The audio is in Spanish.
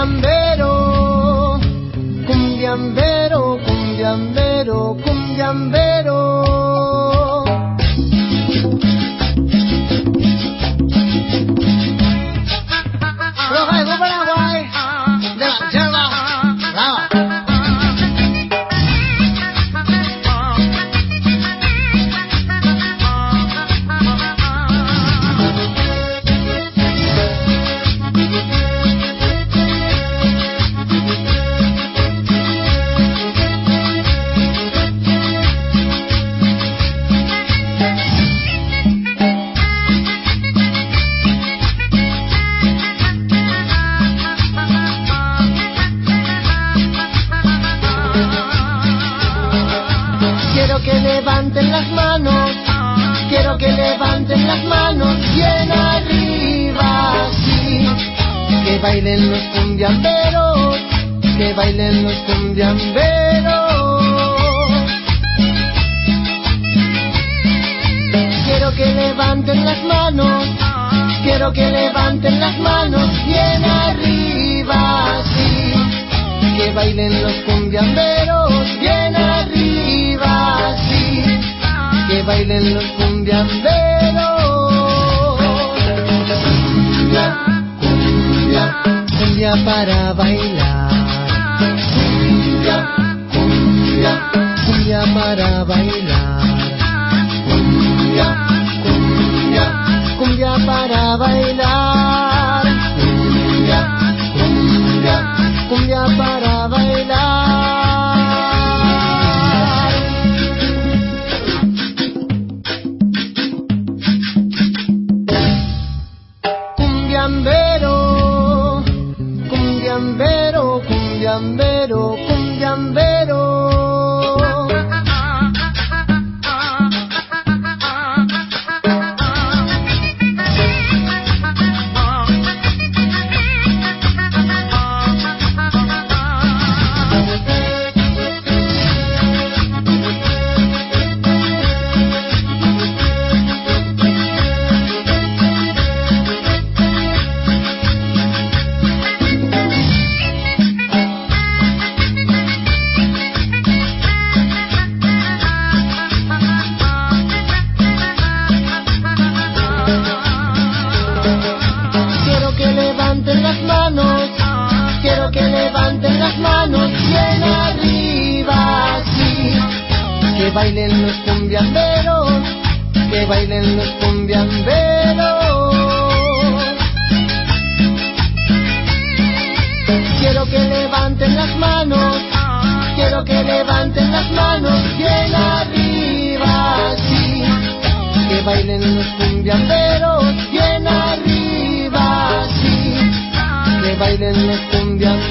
cumbiambero, cumbiambero, cumbiambero, cumbiambero. Quiero que levanten las manos, quiero que levanten las manos bien arriba, sí. Que bailen los cumbiamberos, que bailen los cumbiamberos. Quiero que levanten las manos, quiero que levanten las manos bien arriba, sí. Que bailen los cumbiamberos bien arriba, sí. Que bailen los cumbiamberos. Cumbia, cumbia, cumbia para bailar. Cumbia, cumbia, cumbia para bailar. Cumbia, cumbia, cumbia para bailar. Cumbia, cumbia, cumbia para bailar. Cumbiambero, cumbiambero, cumbiambero, cumbiambero. Quiero que levanten las manos bien arriba, sí. Que bailen los cumbiamberos, que bailen los cumbiamberos. Quiero que levanten las manos, quiero que levanten las manos bien arriba, sí. Que bailen los cumbiamberos bien arriba, sí. Que bailen los cumbiamberos.